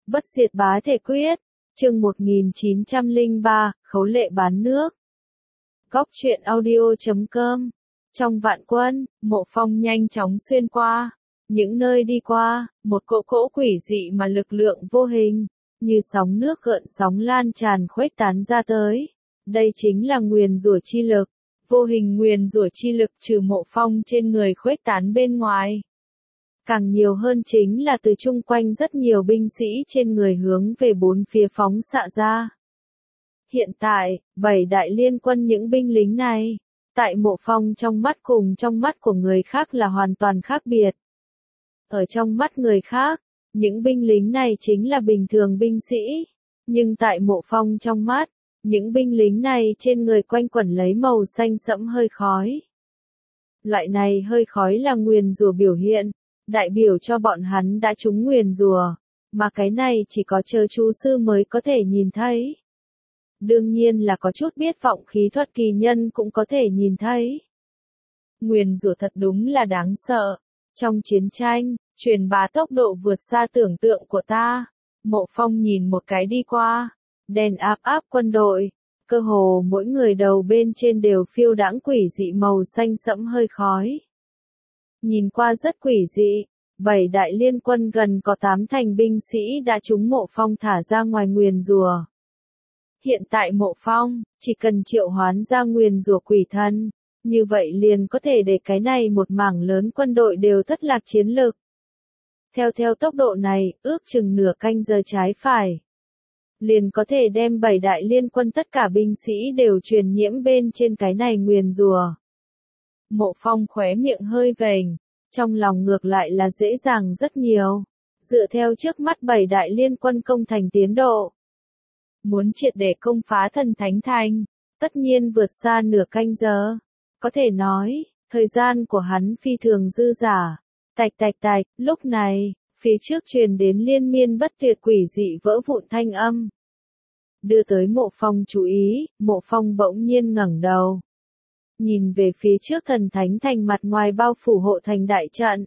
Bất diệt bá thể quyết, chương 1903, khấu lệ bán nước. Góc truyện audio.com. Trong vạn quân, Mộ Phong nhanh chóng xuyên qua. Những nơi đi qua, một cỗ quỷ dị mà lực lượng vô hình, như sóng nước gợn sóng lan tràn khuếch tán ra tới. Đây chính là nguyền rủa chi lực, vô hình nguyền rủa chi lực trừ Mộ Phong trên người khuếch tán bên ngoài. Càng nhiều hơn chính là từ chung quanh rất nhiều binh sĩ trên người hướng về bốn phía phóng xạ ra. Hiện tại, 7 đại liên quân những binh lính này, tại Mộ Phong trong mắt cùng trong mắt của người khác là hoàn toàn khác biệt. Ở trong mắt người khác, những binh lính này chính là bình thường binh sĩ, nhưng tại Mộ Phong trong mắt, những binh lính này trên người quanh quẩn lấy màu xanh sẫm hơi khói. Loại này hơi khói là nguyền rủa biểu hiện, đại biểu cho bọn hắn đã trúng nguyền rủa, mà cái này chỉ có chờ chú sư mới có thể nhìn thấy. Đương nhiên là có chút biết vọng khí thuật kỳ nhân cũng có thể nhìn thấy. Nguyền rủa thật đúng là đáng sợ. Trong chiến tranh, truyền bá tốc độ vượt xa tưởng tượng của ta. Mộ Phong nhìn một cái đi qua, đèn áp quân đội, cơ hồ mỗi người đầu bên trên đều phiêu đãng quỷ dị màu xanh sẫm hơi khói. Nhìn qua rất quỷ dị, 7 đại liên quân gần có 8 thành binh sĩ đã trúng Mộ Phong thả ra ngoài nguyền rủa. Hiện tại Mộ Phong, chỉ cần triệu hoán ra nguyền rủa quỷ thân, như vậy liền có thể để cái này một mảng lớn quân đội đều thất lạc chiến lực. Theo tốc độ này, ước chừng nửa canh giờ trái phải, liền có thể đem 7 đại liên quân tất cả binh sĩ đều truyền nhiễm bên trên cái này nguyền rủa. Mộ Phong khóe miệng hơi vểnh, trong lòng ngược lại là dễ dàng rất nhiều. Dựa theo trước mắt 7 đại liên quân công thành tiến độ, muốn triệt để công phá Thần Thánh Thành, tất nhiên vượt xa nửa canh giờ. Có thể nói, thời gian của hắn phi thường dư dả. Tạch, lúc này, phía trước truyền đến liên miên bất tuyệt quỷ dị vỡ vụn thanh âm. Đưa tới Mộ Phong chú ý, Mộ Phong bỗng nhiên ngẩng đầu. Nhìn về phía trước Thần Thánh Thành mặt ngoài bao phủ hộ thành đại trận.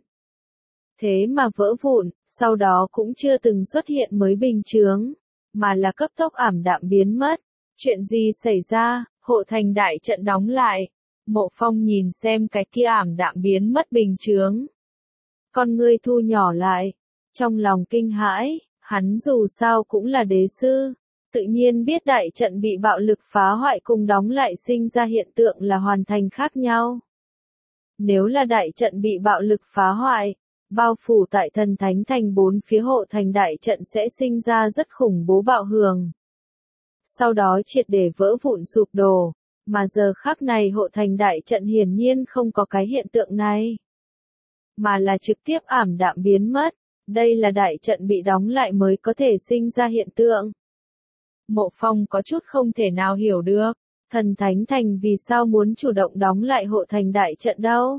Thế mà vỡ vụn, sau đó cũng chưa từng xuất hiện mới bình chướng, mà là cấp tốc ảm đạm biến mất. Chuyện gì xảy ra, hộ thành đại trận đóng lại. Mộ Phong nhìn xem cái kia ảm đạm biến mất bình chướng. Con ngươi thu nhỏ lại, trong lòng kinh hãi, hắn dù sao cũng là đế sư, tự nhiên biết đại trận bị bạo lực phá hoại cùng đóng lại sinh ra hiện tượng là hoàn thành khác nhau. Nếu là đại trận bị bạo lực phá hoại, bao phủ tại Thần Thánh Thành bốn phía hộ thành đại trận sẽ sinh ra rất khủng bố bạo hưởng. Sau đó triệt để vỡ vụn sụp đổ, mà giờ khắc này hộ thành đại trận hiển nhiên không có cái hiện tượng này, mà là trực tiếp ảm đạm biến mất. Đây là đại trận bị đóng lại mới có thể sinh ra hiện tượng. Mộ Phong có chút không thể nào hiểu được, Thần Thánh Thành vì sao muốn chủ động đóng lại hộ thành đại trận đâu?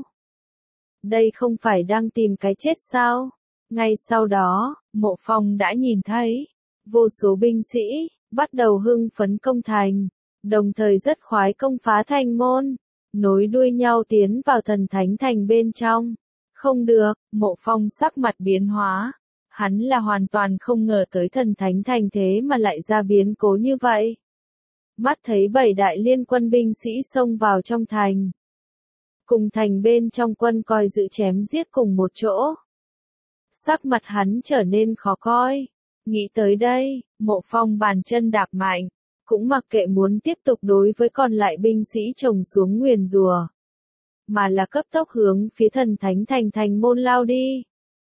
Đây không phải đang tìm cái chết sao? Ngay sau đó, Mộ Phong đã nhìn thấy, vô số binh sĩ, bắt đầu hưng phấn công thành, đồng thời rất khoái công phá thành môn, nối đuôi nhau tiến vào Thần Thánh Thành bên trong. Không được, Mộ Phong sắc mặt biến hóa. Hắn là hoàn toàn không ngờ tới Thần Thánh Thành thế mà lại ra biến cố như vậy. Mắt thấy 7 đại liên quân binh sĩ xông vào trong thành. Cùng thành bên trong quân coi giữ chém giết cùng một chỗ. Sắc mặt hắn trở nên khó coi. Nghĩ tới đây, Mộ Phong bàn chân đạp mạnh, cũng mặc kệ muốn tiếp tục đối với còn lại binh sĩ chồng xuống nguyền rủa, mà là cấp tốc hướng phía Thần Thánh Thành thành môn lao đi.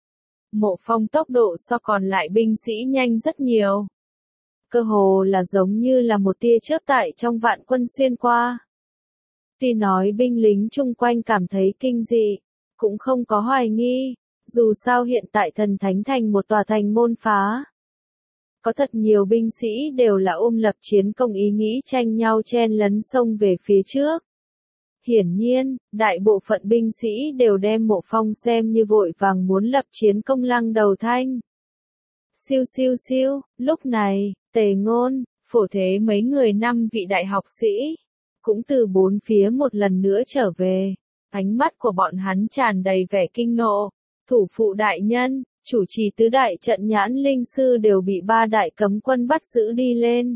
Mộ Phong tốc độ so còn lại binh sĩ nhanh rất nhiều. Cơ hồ là giống như là một tia chớp tại trong vạn quân xuyên qua. Tuy nói binh lính chung quanh cảm thấy kinh dị, cũng không có hoài nghi, dù sao hiện tại Thần Thánh Thành một tòa thành môn phá. Có thật nhiều binh sĩ đều là ôm lập chiến công ý nghĩ tranh nhau chen lấn xông về phía trước. Hiển nhiên, đại bộ phận binh sĩ đều đem Mộ Phong xem như vội vàng muốn lập chiến công lăng đầu thanh. Siêu, lúc này, Tề Ngôn, Phổ Thế mấy người 5 vị đại học sĩ, cũng từ bốn phía một lần nữa trở về. Ánh mắt của bọn hắn tràn đầy vẻ kinh nộ. Thủ phụ đại nhân, chủ trì tứ đại trận nhãn linh sư đều bị ba đại cấm quân bắt giữ đi lên.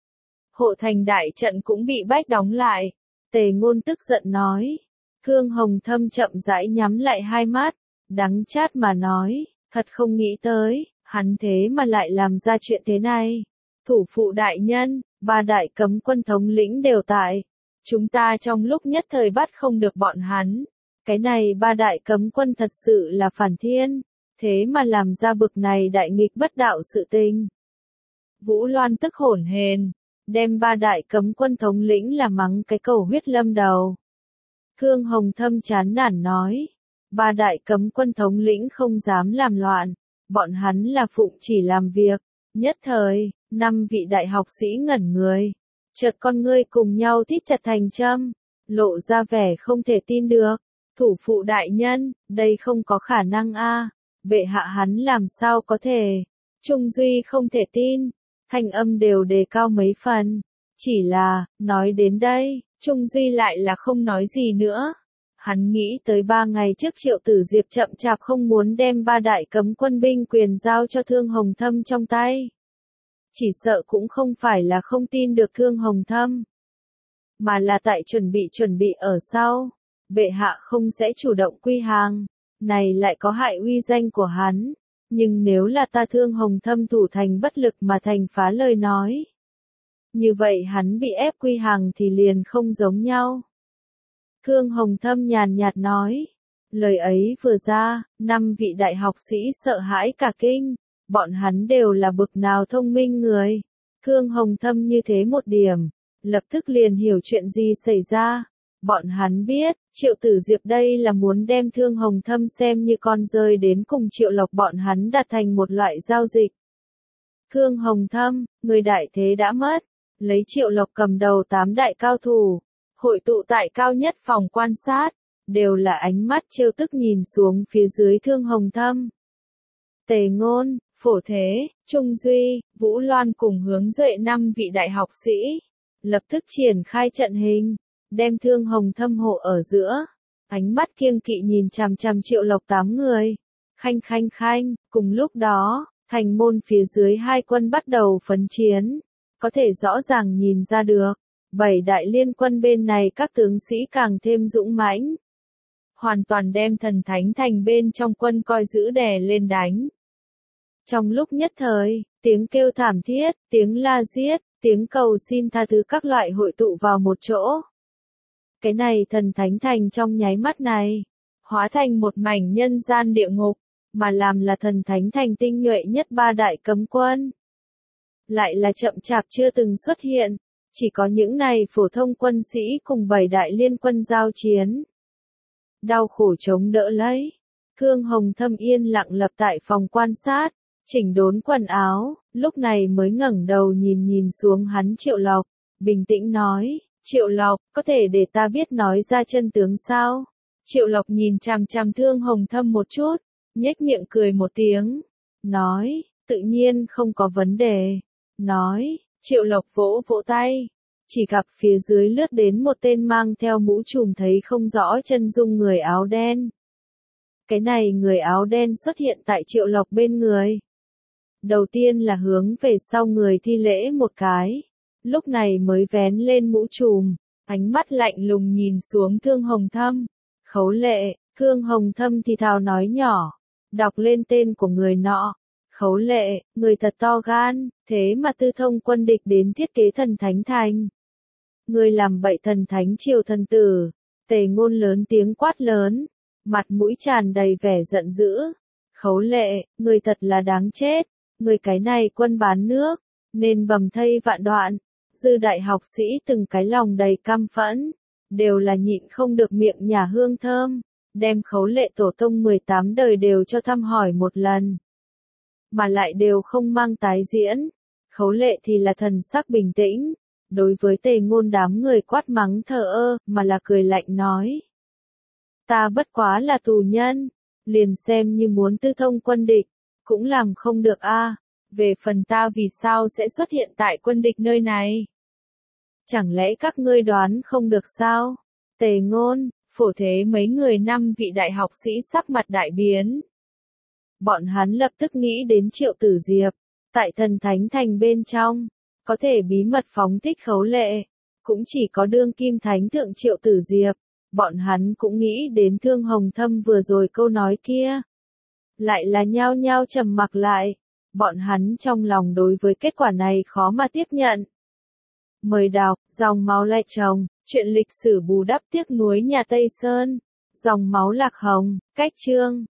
Hộ thành đại trận cũng bị bách đóng lại. Tề Ngôn tức giận nói. Khương Hồng Thâm chậm rãi nhắm lại hai mắt, đắng chát mà nói, thật không nghĩ tới, hắn thế mà lại làm ra chuyện thế này. Thủ phụ đại nhân, ba đại cấm quân thống lĩnh đều tại. Chúng ta trong lúc nhất thời bắt không được bọn hắn. Cái này ba đại cấm quân thật sự là phản thiên, thế mà làm ra bực này đại nghịch bất đạo sự tình. Vũ Loan tức hổn hển, đem ba đại cấm quân thống lĩnh là mắng cái cầu huyết lâm đầu. Khương Hồng Thâm chán nản nói, ba đại cấm quân thống lĩnh không dám làm loạn, bọn hắn là phụng chỉ làm việc. Nhất thời, 5 vị đại học sĩ ngẩn người, chợt con ngươi cùng nhau thít chặt thành châm, lộ ra vẻ không thể tin được. Thủ phụ đại nhân, đây không có khả năng a, bệ hạ hắn làm sao có thể. Trung Duy không thể tin, thanh âm đều đề cao mấy phần. Chỉ là, nói đến đây, Trung Duy lại là không nói gì nữa. Hắn nghĩ tới 3 ngày trước Triệu Tử Diệp chậm chạp không muốn đem ba đại cấm quân binh quyền giao cho Thương Hồng Thâm trong tay. Chỉ sợ cũng không phải là không tin được Thương Hồng Thâm, mà là tại chuẩn bị ở sau. Bệ hạ không sẽ chủ động quy hàng, này lại có hại uy danh của hắn. Nhưng nếu là ta Thương Hồng Thâm thủ thành bất lực mà thành phá lời nói, như vậy hắn bị ép quy hàng thì liền không giống nhau. Thương Hồng Thâm nhàn nhạt nói. Lời ấy vừa ra, 5 vị đại học sĩ sợ hãi cả kinh. Bọn hắn đều là bực nào thông minh người. Thương Hồng Thâm như thế một điểm, lập tức liền hiểu chuyện gì xảy ra. Bọn hắn biết, Triệu Tử Diệp đây là muốn đem Thương Hồng Thâm xem như con rơi đến cùng Triệu Lộc bọn hắn đạt thành một loại giao dịch. Thương Hồng Thâm, người đại thế đã mất, lấy Triệu Lộc cầm đầu 8 đại cao thủ, hội tụ tại cao nhất phòng quan sát, đều là ánh mắt trêu tức nhìn xuống phía dưới Thương Hồng Thâm. Tề Ngôn, Phổ Thế, Trung Duy, Vũ Loan cùng Hướng Duệ 5 vị đại học sĩ, lập tức triển khai trận hình, đem Thương Hồng Thâm hộ ở giữa, ánh mắt kiêng kỵ nhìn chằm chằm Triệu Lộc 8 người. Khanh, cùng lúc đó, thành môn phía dưới hai quân bắt đầu phấn chiến, có thể rõ ràng nhìn ra được, 7 đại liên quân bên này các tướng sĩ càng thêm dũng mãnh, hoàn toàn đem Thần Thánh Thành bên trong quân coi giữ đè lên đánh. Trong lúc nhất thời, tiếng kêu thảm thiết, tiếng la giết, tiếng cầu xin tha thứ các loại hội tụ vào một chỗ. Cái này Thần Thánh Thành trong nháy mắt này, hóa thành một mảnh nhân gian địa ngục, mà làm là Thần Thánh Thành tinh nhuệ nhất 3 đại cấm quân. Lại là chậm chạp chưa từng xuất hiện, chỉ có những này phổ thông quân sĩ cùng 7 đại liên quân giao chiến. Đau khổ chống đỡ lấy, Khương Hồng Thâm yên lặng lập tại phòng quan sát, chỉnh đốn quần áo, lúc này mới ngẩng đầu nhìn xuống hắn Triệu Lộc, bình tĩnh nói, Triệu Lộc, có thể để ta biết nói ra chân tướng sao? Triệu Lộc nhìn chằm chằm Thương Hồng Thâm một chút, nhếch miệng cười một tiếng, nói, tự nhiên không có vấn đề, nói, Triệu Lộc vỗ vỗ tay, chỉ gặp phía dưới lướt đến một tên mang theo mũ trùm thấy không rõ chân dung người áo đen. Cái này người áo đen xuất hiện tại Triệu Lộc bên người. Đầu tiên là hướng về sau người thi lễ một cái, lúc này mới vén lên mũ trùm, ánh mắt lạnh lùng nhìn xuống Thương Hồng Thâm. Khấu Lệ, Thương Hồng Thâm thì thào nói nhỏ, đọc lên tên của người nọ. Khấu Lệ, người thật to gan, thế mà tư thông quân địch đến thiết kế Thần Thánh Thành. Người làm bậy Thần Thánh Triều thần tử. Tề Ngôn lớn tiếng quát lớn, mặt mũi tràn đầy vẻ giận dữ. Khấu Lệ, người thật là đáng chết, người cái này quân bán nước, nên bầm thây vạn đoạn. Dư đại học sĩ từng cái lòng đầy căm phẫn, đều là nhịn không được miệng nhả hương thơm, đem Khấu Lệ tổ tông 18 đời đều cho thăm hỏi một lần. Mà lại đều không mang tái diễn. Khấu Lệ thì là thần sắc bình tĩnh, đối với Tề Ngôn đám người quát mắng thờ ơ, mà là cười lạnh nói. Ta bất quá là tù nhân, liền xem như muốn tư thông quân địch, cũng làm không được a. Về phần ta vì sao sẽ xuất hiện tại quân địch nơi này? Chẳng lẽ các ngươi đoán không được sao? Tề Ngôn, Phổ Thế mấy người 5 vị đại học sĩ sắc mặt đại biến. Bọn hắn lập tức nghĩ đến Triệu Tử Diệp, tại Thần Thánh Thành bên trong, có thể bí mật phóng thích Khấu Lệ, cũng chỉ có đương kim thánh thượng Triệu Tử Diệp, bọn hắn cũng nghĩ đến Thương Hồng Thâm vừa rồi câu nói kia. Lại là nhao nhao trầm mặc lại, bọn hắn trong lòng đối với kết quả này khó mà tiếp nhận. Mời đọc, Dòng máu lại chồng, chuyện lịch sử bù đắp tiếc nuối nhà Tây Sơn, dòng máu lạc hồng, cách chương.